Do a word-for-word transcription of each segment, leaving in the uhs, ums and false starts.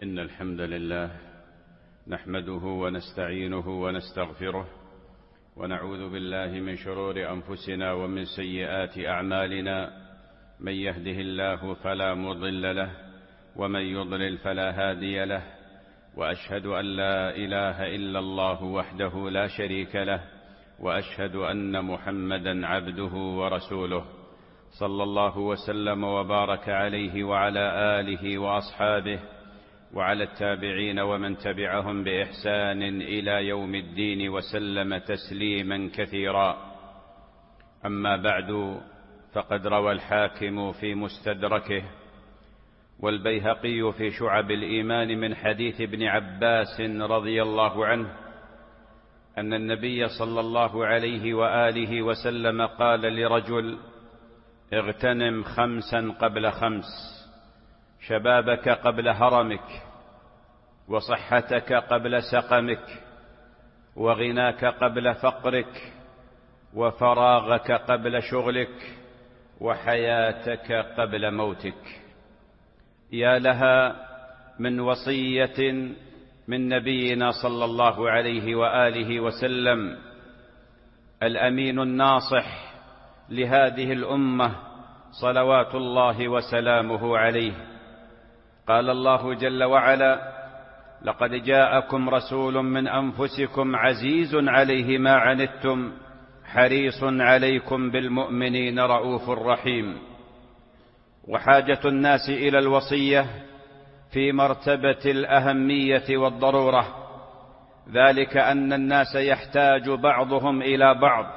إن الحمد لله نحمده ونستعينه ونستغفره ونعوذ بالله من شرور أنفسنا ومن سيئات أعمالنا. من يهده الله فلا مضل له ومن يضلل فلا هادي له، وأشهد أن لا إله إلا الله وحده لا شريك له، وأشهد أن محمدا عبده ورسوله، صلى الله وسلم وبارك عليه وعلى آله وأصحابه وعلى التابعين ومن تبعهم بإحسان إلى يوم الدين وسلم تسليما كثيرا. أما بعد، فقد روى الحاكم في مستدركه والبيهقي في شعب الإيمان من حديث ابن عباس رضي الله عنه أن النبي صلى الله عليه وآله وسلم قال لرجل: اغتنم خمسا قبل خمس، شبابك قبل هرمك، وصحتك قبل سقمك، وغناك قبل فقرك، وفراغك قبل شغلك، وحياتك قبل موتك. يا لها من وصية من نبينا صلى الله عليه وآله وسلم الأمين الناصح لهذه الأمة صلوات الله وسلامه عليه. قال الله جل وعلا: لقد جاءكم رسول من أنفسكم عزيز عليه ما عنتم حريص عليكم بالمؤمنين رؤوف رحيم. وحاجة الناس إلى الوصية في مرتبة الأهمية والضرورة، ذلك أن الناس يحتاج بعضهم إلى بعض،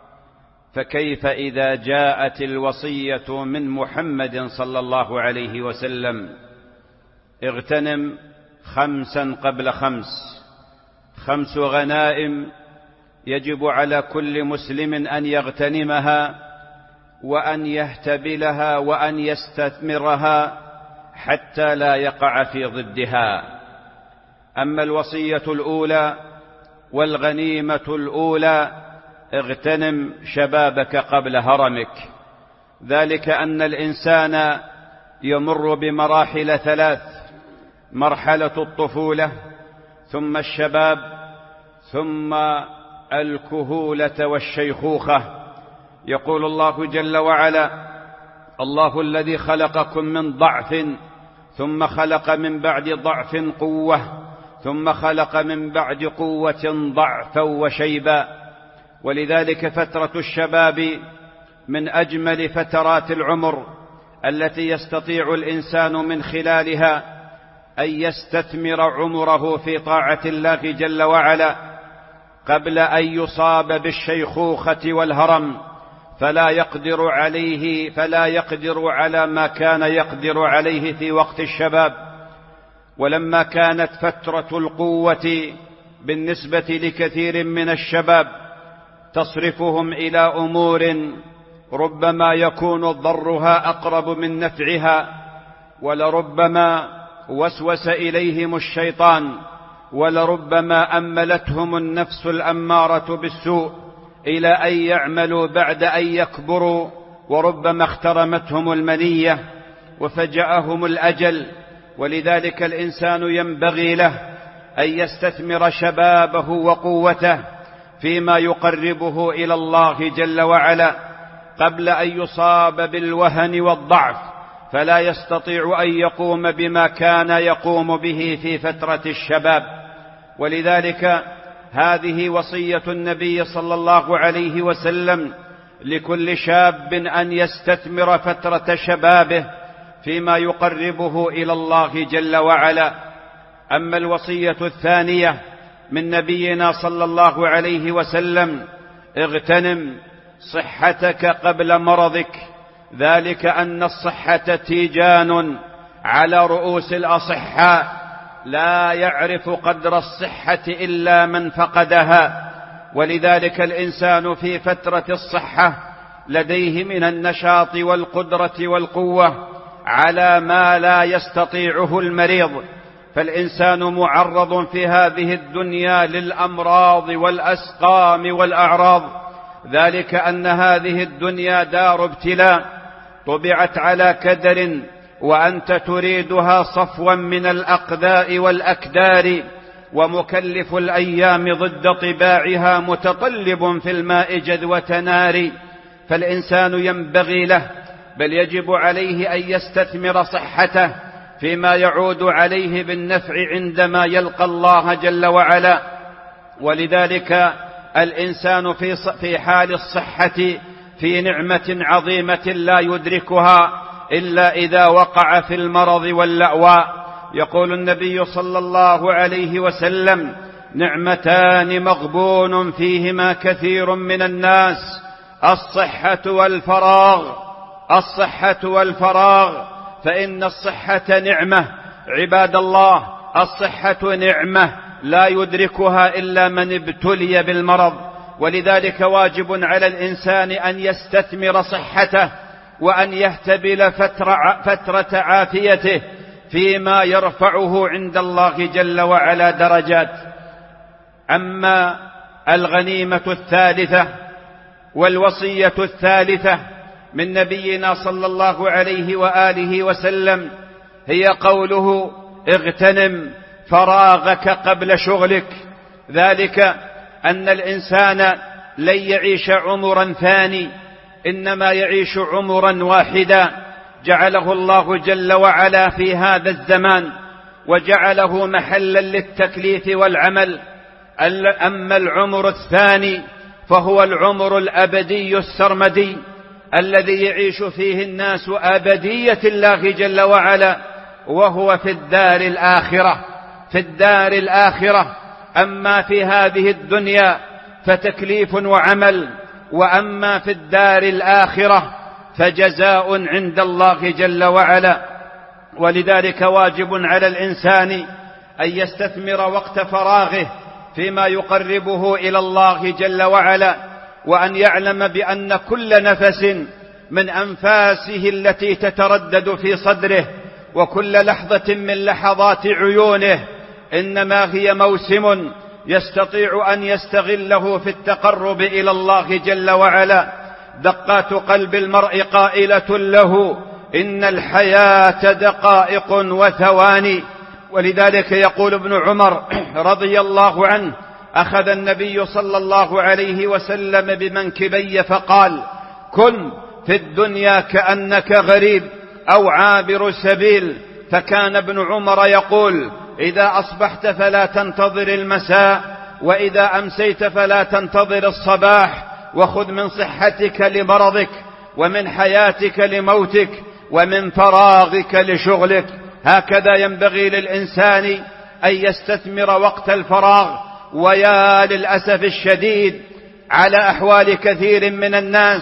فكيف إذا جاءت الوصية من محمد صلى الله عليه وسلم: اغتنم خمسا قبل خمس. خمس غنائم يجب على كل مسلم أن يغتنمها وأن يهتبلها وأن يستثمرها حتى لا يقع في ضدها. أما الوصية الأولى والغنيمة الأولى: اغتنم شبابك قبل هرمك. ذلك أن الإنسان يمر بمراحل ثلاث: مرحلة الطفولة، ثم الشباب، ثم الكهولة والشيخوخة. يقول الله جل وعلا: الله الذي خلقكم من ضعف ثم خلق من بعد ضعف قوة ثم خلق من بعد قوة ضعفا وشيبا. ولذلك فترة الشباب من أجمل فترات العمر التي يستطيع الإنسان من خلالها أن يستثمر عمره في طاعة الله جل وعلا قبل أن يصاب بالشيخوخة والهرم، فلا يقدر عليه فلا يقدر على ما كان يقدر عليه في وقت الشباب. ولما كانت فترة القوة بالنسبة لكثير من الشباب تصرفهم إلى أمور ربما يكون ضرها أقرب من نفعها، ولربما وسوس إليهم الشيطان، ولربما أملتهم النفس الأمارة بالسوء إلى أن يعملوا بعد أن يكبروا، وربما اخترمتهم المنية وفجأهم الأجل. ولذلك الإنسان ينبغي له أن يستثمر شبابه وقوته فيما يقربه إلى الله جل وعلا قبل أن يصاب بالوهن والضعف، فلا يستطيع أن يقوم بما كان يقوم به في فترة الشباب. ولذلك هذه وصية النبي صلى الله عليه وسلم لكل شاب أن يستثمر فترة شبابه فيما يقربه إلى الله جل وعلا. أما الوصية الثانية من نبينا صلى الله عليه وسلم: اغتنم صحتك قبل مرضك. ذلك أن الصحة تيجان على رؤوس الأصحاء، لا يعرف قدر الصحة إلا من فقدها. ولذلك الإنسان في فترة الصحة لديه من النشاط والقدرة والقوة على ما لا يستطيعه المريض. فالإنسان معرض في هذه الدنيا للأمراض والأسقام والأعراض، ذلك أن هذه الدنيا دار ابتلاء طبعت على كدر وأنت تريدها صفوا من الأقذاء والأكدار، ومكلف الأيام ضد طباعها متطلب في الماء جذوة نار. فالإنسان ينبغي له بل يجب عليه أن يستثمر صحته فيما يعود عليه بالنفع عندما يلقى الله جل وعلا. ولذلك الإنسان في في حال الصحة في نعمة عظيمة لا يدركها إلا إذا وقع في المرض واللأواء. يقول النبي صلى الله عليه وسلم: نعمتان مغبون فيهما كثير من الناس، الصحة والفراغ، الصحة والفراغ. فإن الصحة نعمة عباد الله، الصحة نعمة لا يدركها إلا من ابتلي بالمرض. ولذلك واجب على الإنسان أن يستثمر صحته وأن يهتبل فترة, فترة عافيته فيما يرفعه عند الله جل وعلا درجات. أما الغنيمة الثالثة والوصية الثالثة من نبينا صلى الله عليه وآله وسلم هي قوله: اغتنم فراغك قبل شغلك. ذلك أن الإنسان لن يعيش عمرا ثاني، إنما يعيش عمرا واحدا جعله الله جل وعلا في هذا الزمان، وجعله محلا للتكليف والعمل. أما العمر الثاني فهو العمر الأبدي السرمدي الذي يعيش فيه الناس أبدية الله جل وعلا، وهو في الدار الآخرة، في الدار الآخرة. أما في هذه الدنيا فتكليف وعمل، وأما في الدار الآخرة فجزاء عند الله جل وعلا. ولذلك واجب على الإنسان أن يستثمر وقت فراغه فيما يقربه إلى الله جل وعلا، وأن يعلم بأن كل نفس من أنفاسه التي تتردد في صدره وكل لحظة من لحظات عيونه إنما هي موسم يستطيع أن يستغله في التقرب إلى الله جل وعلا. دقات قلب المرء قائلة له: إن الحياة دقائق وثواني. ولذلك يقول ابن عمر رضي الله عنه: أخذ النبي صلى الله عليه وسلم بمنكبي فقال: كن في الدنيا كأنك غريب أو عابر سبيل. فكان ابن عمر يقول: إذا أصبحت فلا تنتظر المساء، وإذا أمسيت فلا تنتظر الصباح، وخذ من صحتك لمرضك، ومن حياتك لموتك، ومن فراغك لشغلك. هكذا ينبغي للإنسان أن يستثمر وقت الفراغ. ويا للأسف الشديد على أحوال كثير من الناس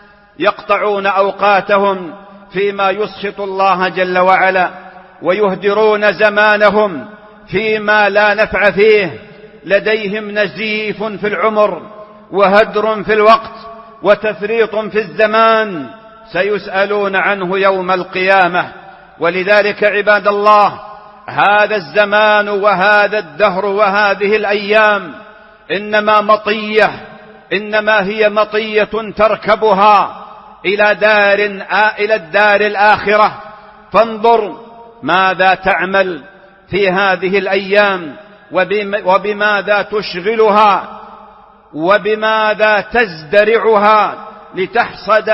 يقطعون أوقاتهم فيما يسخط الله جل وعلا، ويهدرون زمانهم فيما لا نفع فيه. لديهم نزيف في العمر وهدر في الوقت وتفريط في الزمان سيسألون عنه يوم القيامة. ولذلك عباد الله، هذا الزمان وهذا الدهر وهذه الأيام إنما مطية، إنما هي مطية تركبها إلى دار إلى الدار الآخرة. فانظر ماذا تعمل في هذه الأيام، وبماذا تشغلها، وبماذا تزدرعها لتحصد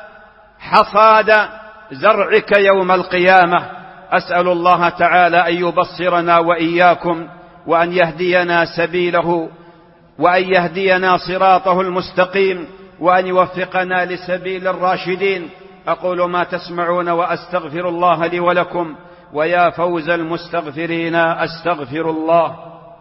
حصاد زرعك يوم القيامة. أسأل الله تعالى أن يبصرنا وإياكم، وأن يهدينا سبيله، وأن يهدينا صراطه المستقيم، وأن يوفقنا لسبيل الراشدين. أقول ما تسمعون وأستغفر الله لي ولكم، ويا فوز المستغفرين أستغفر الله.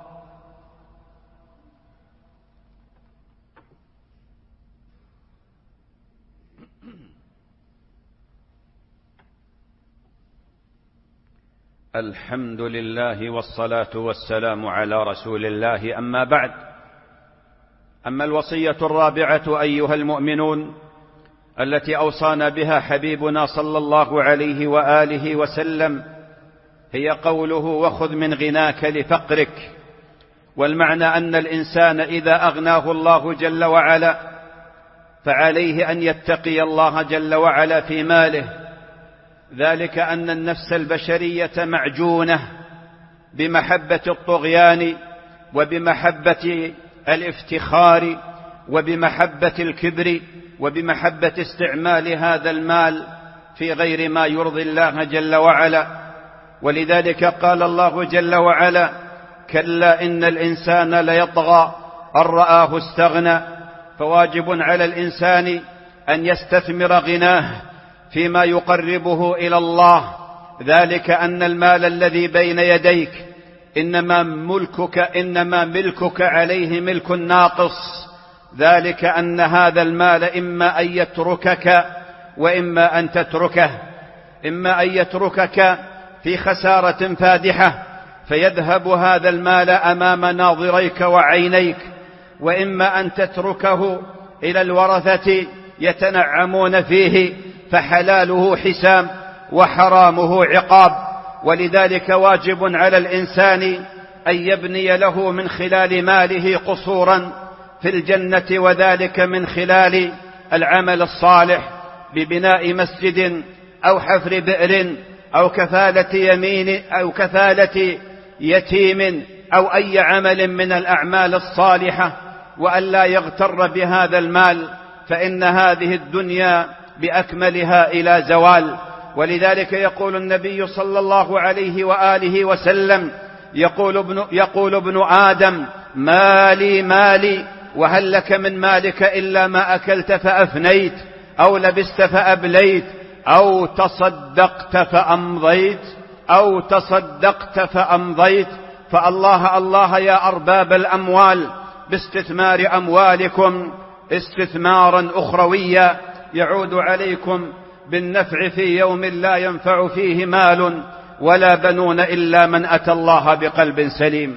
الحمد لله والصلاة والسلام على رسول الله. أما بعد، أما الوصية الرابعة أيها المؤمنون التي أوصانا بها حبيبنا صلى الله عليه وآله وسلم هي قوله: وخذ من غناك لفقرك. والمعنى أن الإنسان إذا أغناه الله جل وعلا فعليه أن يتقي الله جل وعلا في ماله، ذلك أن النفس البشرية معجونة بمحبة الطغيان وبمحبة الافتخار وبمحبة الكبر وبمحبة استعمال هذا المال في غير ما يرضي الله جل وعلا. ولذلك قال الله جل وعلا: كلا إن الإنسان ليطغى أن رآه استغنى. فواجب على الإنسان أن يستثمر غناه فيما يقربه إلى الله، ذلك أن المال الذي بين يديك إنما ملكك إنما ملكك عليه ملك ناقص، ذلك أن هذا المال إما أن يتركك وإما أن تتركه، إما أن يتركك في خسارة فادحة فيذهب هذا المال أمام ناظريك وعينيك، وإما أن تتركه إلى الورثة يتنعمون فيه فحلاله حسام وحرامه عقاب. ولذلك واجب على الإنسان أن يبني له من خلال ماله قصورا في الجنة، وذلك من خلال العمل الصالح ببناء مسجد أو حفر بئر أو كفالة يمين أو كفالة يتيم أو أي عمل من الأعمال الصالحة، وأن لا يغتر بهذا المال، فإن هذه الدنيا بأكملها إلى زوال. ولذلك يقول النبي صلى الله عليه وآله وسلم: يقول ابن, يقول ابن آدم: مالي مالي، وهل لك من مالك إلا ما أكلت فأفنيت أو لبست فأبليت أو تصدقت فأمضيت أو تصدقت فأمضيت. فالله الله يا أرباب الأموال باستثمار أموالكم استثمارا أخرويا يعود عليكم بالنفع في يوم لا ينفع فيه مال ولا بنون إلا من أتى الله بقلب سليم.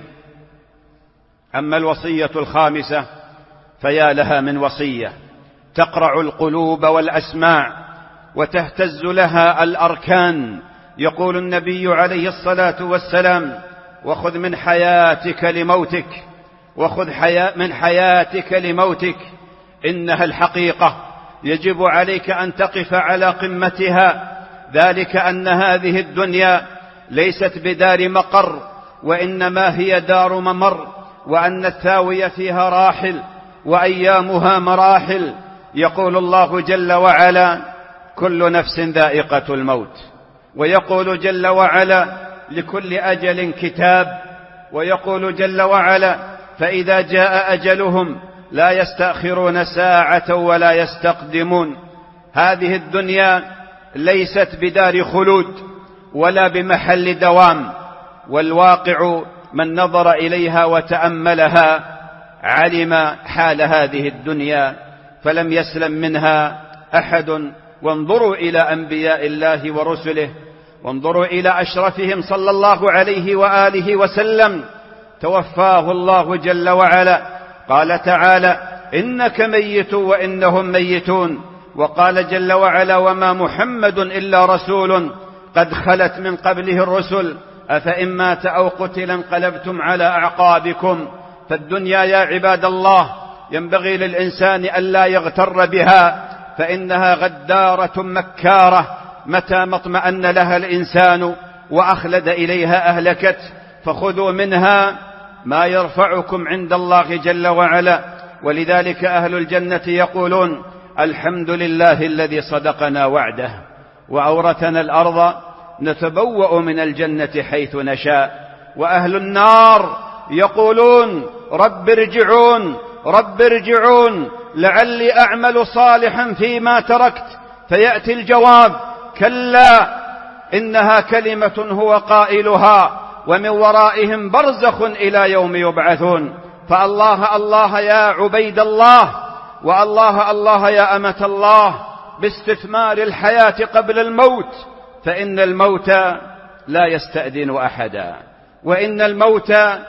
أما الوصية الخامسة فيا لها من وصية تقرع القلوب والأسماع وتهتز لها الأركان. يقول النبي عليه الصلاة والسلام: وخذ من حياتك لموتك وخذ حياة من حياتك لموتك، إنها الحقيقة يجب عليك أن تقف على قمتها، ذلك أن هذه الدنيا ليست بدار مقر وإنما هي دار ممر، وأن الثاوي فيها راحل وأيامها مراحل. يقول الله جل وعلا: كل نفس ذائقة الموت. ويقول جل وعلا: لكل أجل كتاب. ويقول جل وعلا: فإذا جاء أجلهم لا يستأخرون ساعة ولا يستقدمون. هذه الدنيا ليست بدار خلود ولا بمحل دوام، والواقع من نظر إليها وتأملها علم حال هذه الدنيا فلم يسلم منها أحد. وانظروا إلى أنبياء الله ورسله، وانظروا إلى أشرفهم صلى الله عليه وآله وسلم، توفاه الله جل وعلا. قال تعالى: إنك ميت وإنهم ميتون. وقال جل وعلا: وما محمد إلا رسول قد خلت من قبله الرسل أفإن مات أو قتل انقلبتم على أعقابكم. فالدنيا يا عباد الله ينبغي للإنسان ألا يغتر بها، فإنها غدارة مكارة، متى ما اطمأن لها الإنسان وأخلد إليها أهلكت. فخذوا منها ما يرفعكم عند الله جل وعلا. ولذلك أهل الجنة يقولون: الحمد لله الذي صدقنا وعده وأورثنا الأرض نتبوأ من الجنة حيث نشاء. وأهل النار يقولون: رب ارجعون رب ارجعون لعلي أعمل صالحا فيما تركت. فيأتي الجواب: كلا إنها كلمة هو قائلها ومن ورائهم برزخ إلى يوم يبعثون. فالله الله يا عبيد الله، والله الله يا أمة الله، باستثمار الحياة قبل الموت، فإن الموت لا يستأذن أحدا، وإن الموت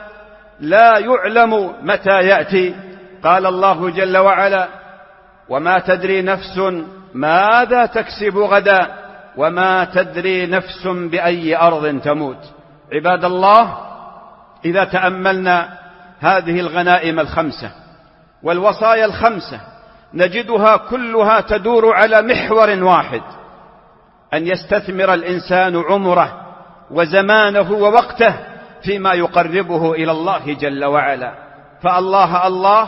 لا يعلم متى يأتي. قال الله جل وعلا: وما تدري نفس ماذا تكسب غدا وما تدري نفس بأي أرض تموت. عباد الله، إذا تأملنا هذه الغنائم الخمسة والوصايا الخمسة نجدها كلها تدور على محور واحد، أن يستثمر الإنسان عمره وزمانه ووقته فيما يقربه إلى الله جل وعلا. فالله الله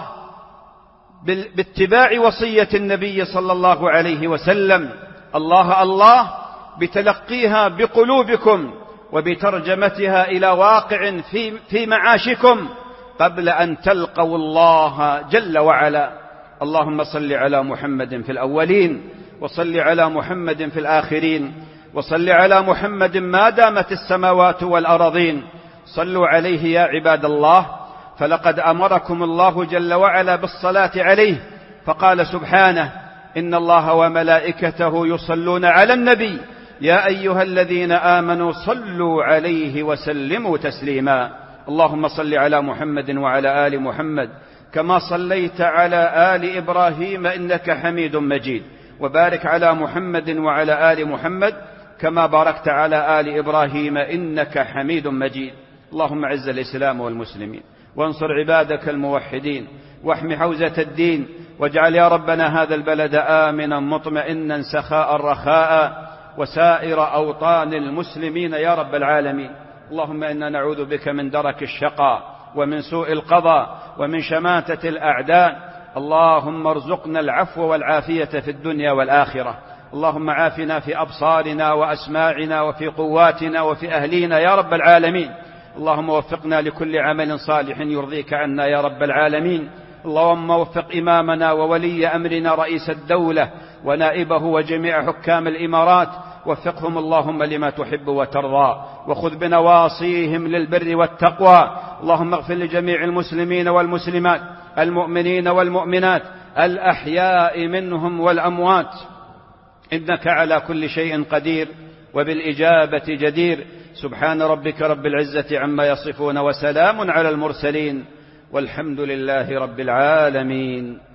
باتباع وصية النبي صلى الله عليه وسلم، الله الله بتلقيها بقلوبكم وبترجمتها إلى واقع في, في معاشكم قبل أن تلقوا الله جل وعلا. اللهم صل على محمد في الأولين، وصل على محمد في الآخرين، وصل على محمد ما دامت السماوات والأرضين. صلوا عليه يا عباد الله، فلقد أمركم الله جل وعلا بالصلاة عليه، فقال سبحانه: إن الله وملائكته يصلون على النبي يا أيها الذين آمنوا صلوا عليه وسلموا تسليما. اللهم صل على محمد وعلى آل محمد كما صليت على آل إبراهيم إنك حميد مجيد، وبارك على محمد وعلى آل محمد كما باركت على آل إبراهيم إنك حميد مجيد. اللهم أعز الإسلام والمسلمين، وانصر عبادك الموحدين، واحم حوزة الدين، واجعل يا ربنا هذا البلد آمنا مطمئنا سخاء رخاء، وسائر أوطان المسلمين يا رب العالمين. اللهم إنا نعوذ بك من درك الشقاء ومن سوء القضاء ومن شماتة الأعداء. اللهم ارزقنا العفو والعافية في الدنيا والآخرة. اللهم عافنا في أبصارنا وأسماعنا وفي قواتنا وفي أهلينا يا رب العالمين. اللهم وفقنا لكل عمل صالح يرضيك عنا يا رب العالمين. اللهم وفق إمامنا وولي أمرنا رئيس الدولة ونائبه وجميع حكام الإمارات، وفقهم اللهم لما تحب وترضى، وخذ بنواصيهم للبر والتقوى. اللهم اغفر لجميع المسلمين والمسلمات، المؤمنين والمؤمنات، الأحياء منهم والأموات، إنك على كل شيء قدير وبالإجابة جدير. سبحان ربك رب العزة عما يصفون، وسلام على المرسلين، والحمد لله رب العالمين.